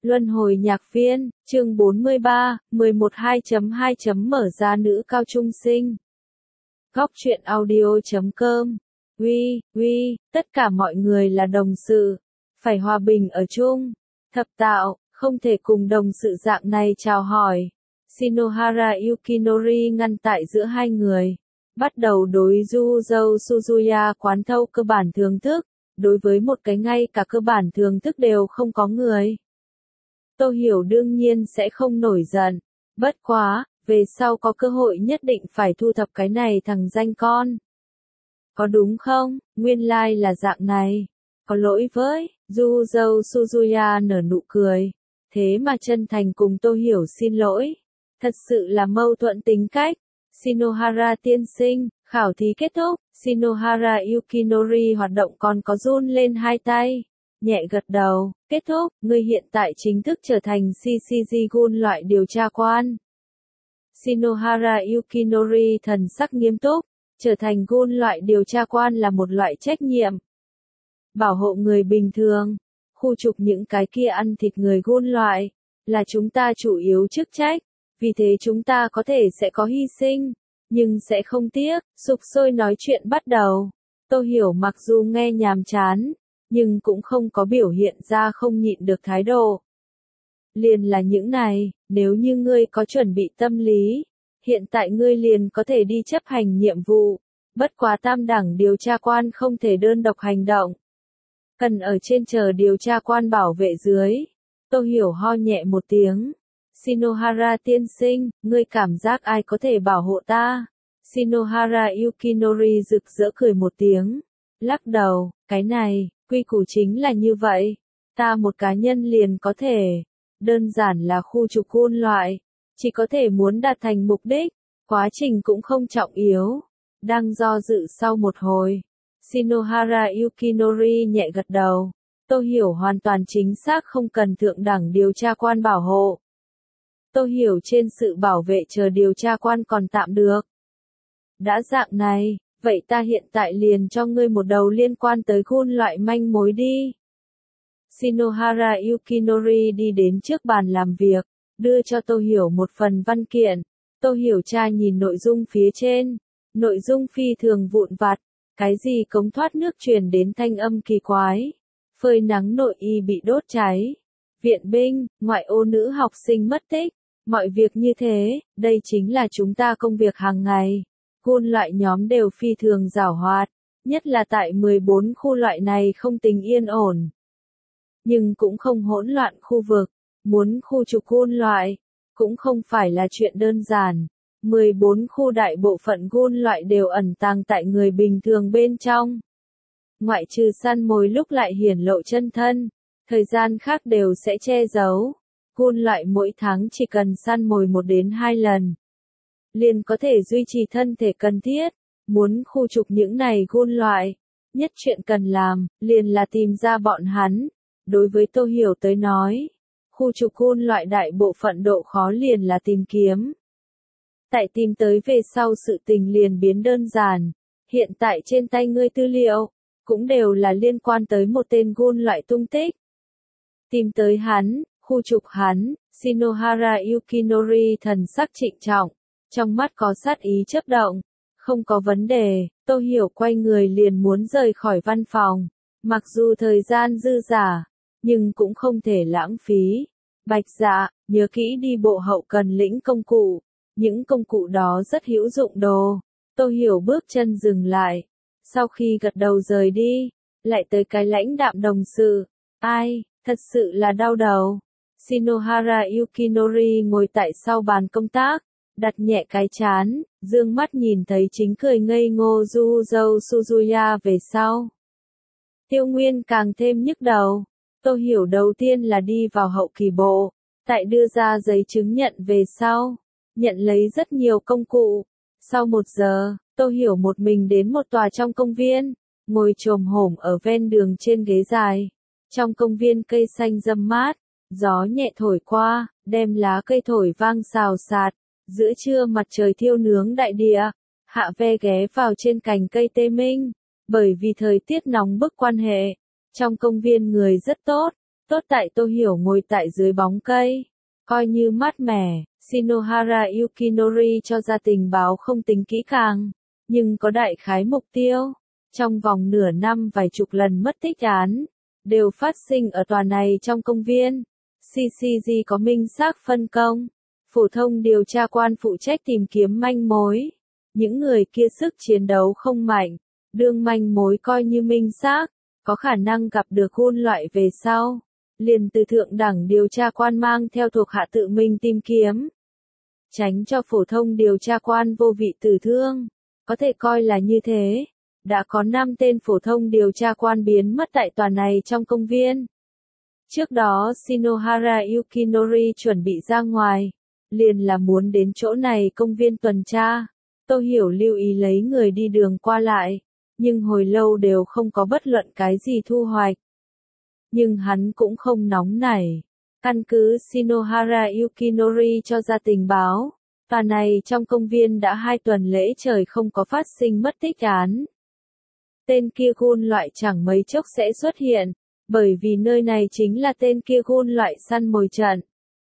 Luân hồi nhạc viên, chương 43, 11.2.2. Mở ra nữ cao trung sinh. Góc truyện audio.com. Tất cả mọi người là đồng sự, phải hòa bình ở chung. Thập tạo, không thể cùng đồng sự dạng này chào hỏi. Shinohara Yukinori ngăn tại giữa hai người. Bắt đầu đối Yuzou Suzuya quán thâu cơ bản thưởng thức, đối với một cái ngay cả cơ bản thưởng thức đều không có người. Tô Hiểu đương nhiên sẽ không nổi giận, bất quá, về sau có cơ hội nhất định phải thu thập cái này thằng danh con. Có đúng không, nguyên lai là dạng này, có lỗi với, Yuzou Suzuya nở nụ cười, thế mà chân thành cùng Tô Hiểu xin lỗi, thật sự là mâu thuẫn tính cách. Shinohara tiên sinh, khảo thí kết thúc, Shinohara Yukinori hoạt động còn có run lên hai tay, nhẹ gật đầu, kết thúc, ngươi hiện tại chính thức trở thành Shishigi-gun loại điều tra quan. Shinohara Yukinori thần sắc nghiêm túc, trở thành gun loại điều tra quan là một loại trách nhiệm. Bảo hộ người bình thường, khu trục những cái kia ăn thịt người gun loại, là chúng ta chủ yếu chức trách. Vì thế chúng ta có thể sẽ có hy sinh, nhưng sẽ không tiếc. Sục sôi nói chuyện bắt đầu. Tô Hiểu mặc dù nghe nhàm chán, nhưng cũng không có biểu hiện ra không nhịn được thái độ. Liền là những này, nếu như ngươi có chuẩn bị tâm lý, hiện tại ngươi liền có thể đi chấp hành nhiệm vụ. Bất quá tam đẳng điều tra quan không thể đơn độc hành động. Cần ở trên chờ điều tra quan bảo vệ dưới. Tô Hiểu ho nhẹ một tiếng. Shinohara tiên sinh, ngươi cảm giác ai có thể bảo hộ ta? Shinohara Yukinori rực rỡ cười một tiếng, lắc đầu, cái này, quy củ chính là như vậy, ta một cá nhân liền có thể, đơn giản là khu trục gun loại, chỉ có thể muốn đạt thành mục đích, quá trình cũng không trọng yếu. Đang do dự sau một hồi, Shinohara Yukinori nhẹ gật đầu, Tô Hiểu hoàn toàn chính xác không cần thượng đẳng điều tra quan bảo hộ. Tô Hiểu trên sự bảo vệ chờ điều tra quan còn tạm được. Đã dạng này, vậy ta hiện tại liền cho ngươi một đầu liên quan tới gun loại manh mối đi. Shinohara Yukinori đi đến trước bàn làm việc, đưa cho Tô Hiểu một phần văn kiện. Tô Hiểu tra nhìn nội dung phía trên, nội dung phi thường vụn vặt, cái gì cống thoát nước truyền đến thanh âm kỳ quái, phơi nắng nội y bị đốt cháy, viện binh, ngoại ô nữ học sinh mất tích. Mọi việc như thế, đây chính là chúng ta công việc hàng ngày. Gun loại nhóm đều phi thường giảo hoạt, nhất là tại 14 khu loại này không tình yên ổn. Nhưng cũng không hỗn loạn khu vực, muốn khu trục gun loại, cũng không phải là chuyện đơn giản. 14 khu đại bộ phận gun loại đều ẩn tàng tại người bình thường bên trong. Ngoại trừ săn mồi lúc lại hiển lộ chân thân, thời gian khác đều sẽ che giấu. Gun loại mỗi tháng chỉ cần săn mồi 1 đến 2 lần, liền có thể duy trì thân thể cần thiết. Muốn khu trục những này gun loại, nhất chuyện cần làm, liền là tìm ra bọn hắn. Đối với Tô Hiểu tới nói, khu trục gun loại đại bộ phận độ khó liền là tìm kiếm. Tại tìm tới về sau sự tình liền biến đơn giản. Hiện tại trên tay ngươi tư liệu, cũng đều là liên quan tới một tên gun loại tung tích. Tìm tới hắn, khu trục hắn, Shinohara Yukinori thần sắc trịnh trọng, trong mắt có sát ý chớp động, không có vấn đề. Tô Hiểu quay người liền muốn rời khỏi văn phòng, mặc dù thời gian dư dả, nhưng cũng không thể lãng phí. Bạch Dạ, nhớ kỹ đi bộ hậu cần lĩnh công cụ, những công cụ đó rất hữu dụng đồ. Tô Hiểu bước chân dừng lại, sau khi gật đầu rời đi, lại tới cái lãnh đạm đồng sự, ai, thật sự là đau đầu. Shinohara Yukinori ngồi tại sau bàn công tác, đặt nhẹ cái trán, dương mắt nhìn thấy chính cười ngây ngô Yuzou Suzuya về sau. Tiêu Nguyên càng thêm nhức đầu. Tô Hiểu đầu tiên là đi vào hậu kỳ bộ, tại đưa ra giấy chứng nhận về sau, nhận lấy rất nhiều công cụ. Sau 1 giờ, Tô Hiểu một mình đến một tòa trong công viên, ngồi chồm hổm ở ven đường trên ghế dài. Trong công viên cây xanh râm mát, gió nhẹ thổi qua, đem lá cây thổi vang xào xạc. Giữa trưa mặt trời thiêu nướng đại địa, hạ ve ghé vào trên cành cây tê minh. Bởi vì thời tiết nóng bức quan hệ, trong công viên người rất tốt, Tốt tại Tô Hiểu ngồi tại dưới bóng cây, coi như mát mẻ. Shinohara Yukinori cho ra tình báo không tính kỹ càng, nhưng có đại khái mục tiêu. Trong vòng nửa năm vài chục lần mất tích án, đều phát sinh ở tòa này trong công viên. CCG có minh xác phân công. Phổ thông điều tra quan phụ trách tìm kiếm manh mối. Những người kia sức chiến đấu không mạnh, đương manh mối coi như minh xác, có khả năng gặp được gun loại về sau. Liền từ thượng đẳng điều tra quan mang theo thuộc hạ tự mình tìm kiếm. Tránh cho phổ thông điều tra quan vô vị tử thương. Có thể coi là như thế. Đã có 5 tên phổ thông điều tra quan biến mất tại tòa này trong công viên. Trước đó Shinohara Yukinori chuẩn bị ra ngoài, liền là muốn đến chỗ này công viên tuần tra. Tô Hiểu lưu ý lấy người đi đường qua lại, nhưng hồi lâu đều không có bất luận cái gì thu hoạch. Nhưng hắn cũng không nóng nảy. Căn cứ Shinohara Yukinori cho ra tình báo, tòa này trong công viên đã 2 tuần lễ trời không có phát sinh mất tích án. Tên kia gun loại chẳng mấy chốc sẽ xuất hiện, bởi vì nơi này chính là tên kia gun loại săn mồi trận.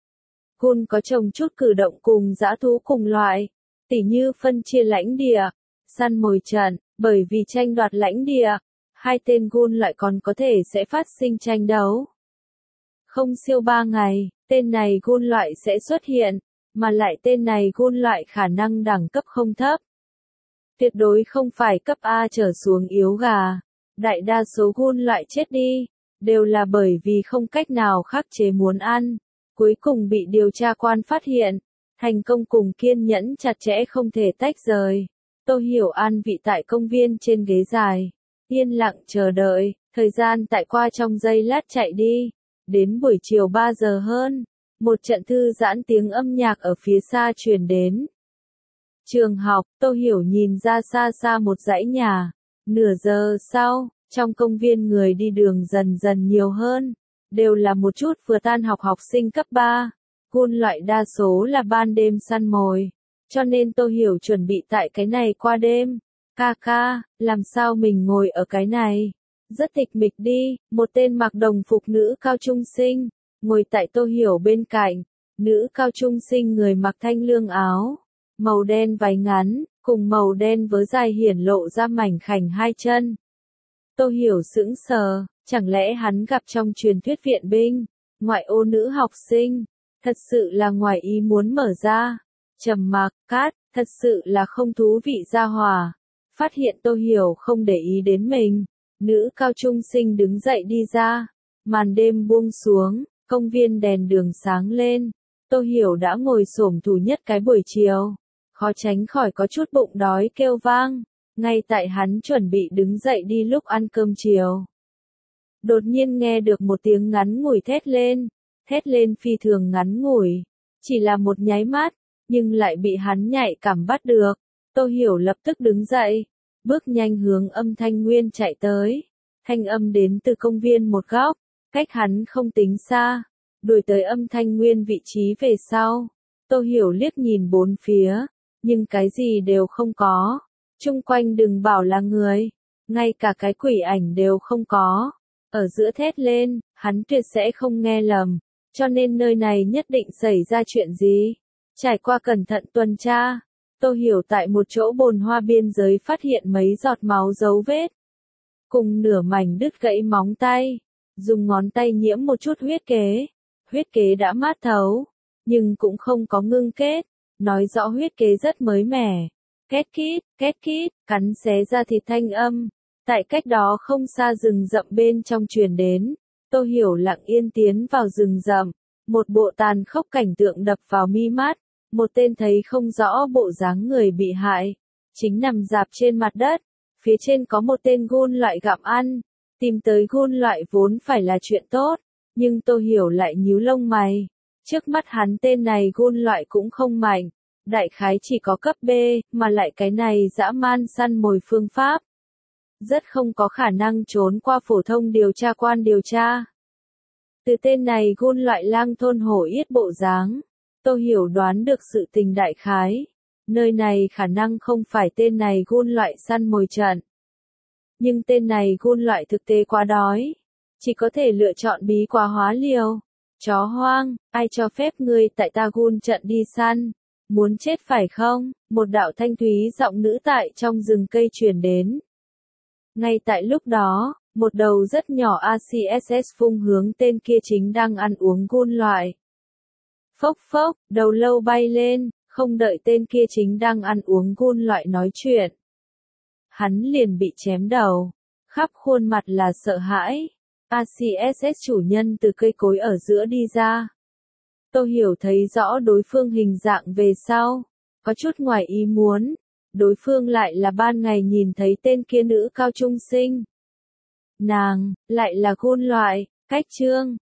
Gun có trồng chút cử động cùng dã thú cùng loại, tỉ như phân chia lãnh địa, săn mồi trận, bởi vì tranh đoạt lãnh địa, 2 tên gun loại còn có thể sẽ phát sinh tranh đấu. Không siêu 3 ngày, tên này gun loại sẽ xuất hiện, mà lại tên này gun loại khả năng đẳng cấp không thấp. Tuyệt đối không phải cấp A trở xuống yếu gà. Đại đa số gun loại chết đi, đều là bởi vì không cách nào khắc chế muốn ăn. Cuối cùng bị điều tra quan phát hiện, thành công cùng kiên nhẫn chặt chẽ không thể tách rời. Tô Hiểu an vị tại công viên trên ghế dài, yên lặng chờ đợi, thời gian tại qua trong giây lát chạy đi. Đến buổi chiều 3 giờ hơn, một trận thư giãn tiếng âm nhạc ở phía xa truyền đến. Trường học, Tô Hiểu nhìn ra xa xa một dãy nhà. Nửa giờ sau, trong công viên người đi đường dần dần nhiều hơn. Đều là một chút vừa tan học học sinh cấp 3. Gun loại đa số là ban đêm săn mồi. Cho nên Tô Hiểu chuẩn bị tại cái này qua đêm. Ca, làm sao mình ngồi ở cái này? Rất tịch mịch đi, một tên mặc đồng phục nữ cao trung sinh, ngồi tại Tô Hiểu bên cạnh. Nữ cao trung sinh người mặc thanh lương áo, màu đen váy ngắn, cùng màu đen vớ dài hiển lộ ra mảnh khảnh 2 chân. Tô Hiểu sững sờ, chẳng lẽ hắn gặp trong truyền thuyết viện binh, ngoại ô nữ học sinh, thật sự là ngoài ý muốn mở ra. Trầm mặc, cát, thật sự là không thú vị ra hòa. Phát hiện Tô Hiểu không để ý đến mình, nữ cao trung sinh đứng dậy đi ra. Màn đêm buông xuống, công viên đèn đường sáng lên. Tô Hiểu đã ngồi xổm thủ nhất cái buổi chiều, khó tránh khỏi có chút bụng đói kêu vang, ngay tại hắn chuẩn bị đứng dậy đi lúc ăn cơm chiều. Đột nhiên nghe được một tiếng ngắn ngủi thét lên phi thường ngắn ngủi, chỉ là một nháy mắt, nhưng lại bị hắn nhạy cảm bắt được. Tô Hiểu lập tức đứng dậy, bước nhanh hướng âm thanh nguyên chạy tới. Thanh âm đến từ công viên một góc, cách hắn không tính xa, đuổi tới âm thanh nguyên vị trí về sau. Tô Hiểu liếc nhìn bốn phía, nhưng cái gì đều không có. Chung quanh đừng bảo là người, ngay cả cái quỷ ảnh đều không có. Ở giữa thét lên, hắn tuyệt sẽ không nghe lầm, cho nên nơi này nhất định xảy ra chuyện gì. Trải qua cẩn thận tuần tra, Tô Hiểu tại một chỗ bồn hoa biên giới phát hiện mấy giọt máu dấu vết, cùng nửa mảnh đứt gãy móng tay, dùng ngón tay nhiễm một chút huyết kế đã mát thấu, nhưng cũng không có ngưng kết, nói rõ huyết kế rất mới mẻ. Két kít, cắn xé ra thịt thanh âm, tại cách đó không xa rừng rậm bên trong truyền đến. Tô Hiểu lặng yên tiến vào rừng rậm, một bộ tàn khốc cảnh tượng đập vào mi mắt, một tên thấy không rõ bộ dáng người bị hại, chính nằm rạp trên mặt đất, phía trên có một tên gun loại gặm ăn. Tìm tới gun loại vốn phải là chuyện tốt, nhưng Tô Hiểu lại nhíu lông mày. Trước mắt hắn tên này gun loại cũng không mạnh, đại khái chỉ có cấp B, mà lại cái này dã man săn mồi phương pháp. Rất không có khả năng trốn qua phổ thông điều tra quan điều tra. Từ tên này gun loại lang thôn hổ yết bộ dáng, Tô Hiểu đoán được sự tình đại khái. Nơi này khả năng không phải tên này gun loại săn mồi trận. Nhưng tên này gun loại thực tế quá đói. chỉ có thể lựa chọn bí quá hóa liều. Chó hoang, ai cho phép ngươi tại ta gun trận đi săn? Muốn chết phải không? Một đạo thanh thúy giọng nữ tại trong rừng cây truyền đến. Ngay tại lúc đó, một đầu rất nhỏ ACSS phung hướng tên kia chính đang ăn uống gun loại. Phốc phốc, đầu lâu bay lên, không đợi tên kia chính đang ăn uống gun loại nói chuyện. Hắn liền bị chém đầu, khắp khuôn mặt là sợ hãi. ACSS chủ nhân từ cây cối ở giữa đi ra. Tôi hiểu thấy rõ đối phương hình dạng về sau. Có chút ngoài ý muốn. Đối phương lại là ban ngày nhìn thấy tên kia nữ cao trung sinh. Nàng, lại là gun loại, cách chương.